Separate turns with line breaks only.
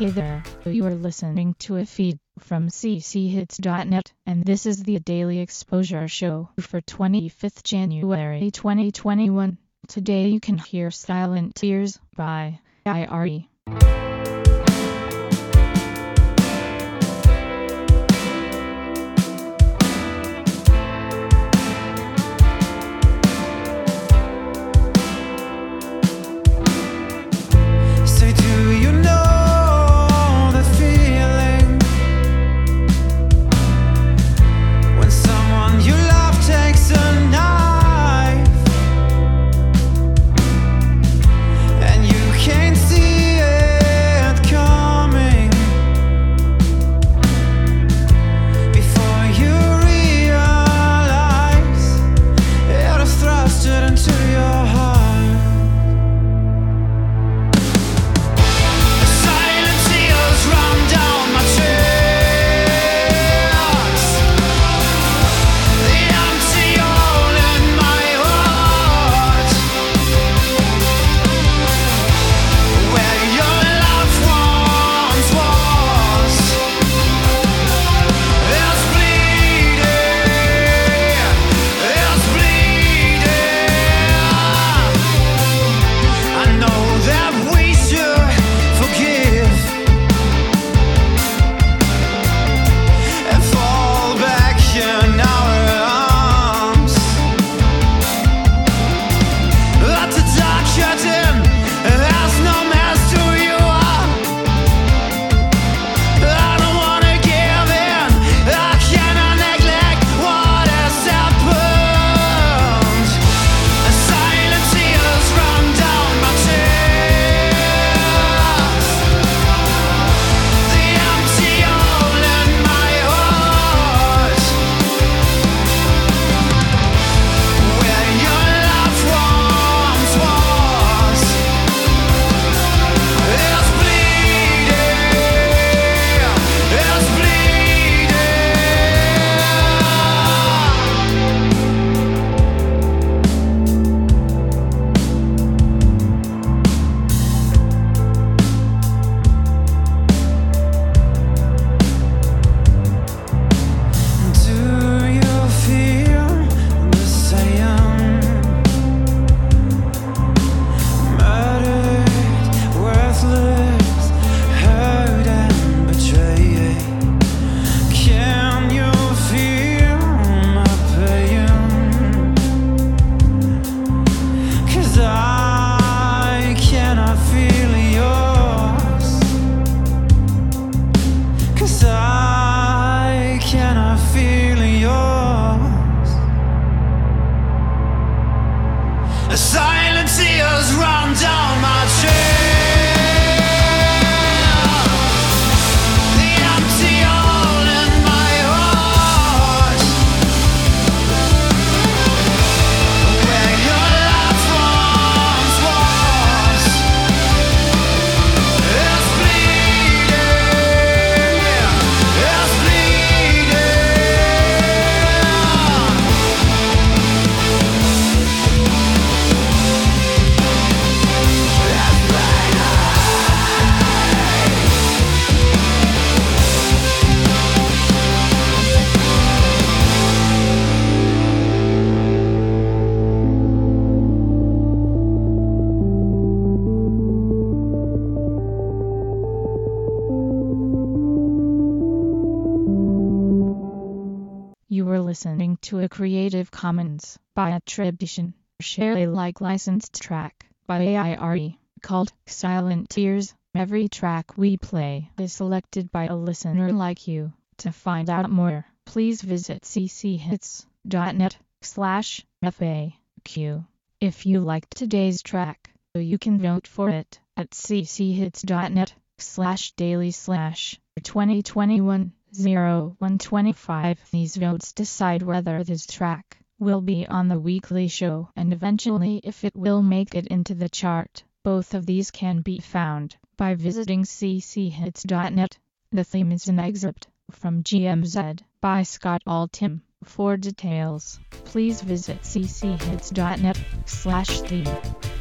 Hey there, you are listening to a feed from cchits.net, and this is the Daily Exposure Show for 25th January 2021. Today you can hear Silent Tears by IRE.
Silent tears run down my chin. The empty hole in my heart, where your love once was, is bleeding, is
You were listening to a Creative Commons by attribution, share Alike licensed track by IRE called Silent Tears. Every track we play is selected by a listener like you. To find out more, please visit cchits.net/FAQ. If you liked today's track, you can vote for it at cchits.net/daily/2021-0125. These votes decide whether this track will be on the weekly show and eventually if it will make it into the chart. Both of these can be found by visiting cchits.net. The theme is an excerpt from GMZ by Scott Altham. For details, please visit cchits.net/theme.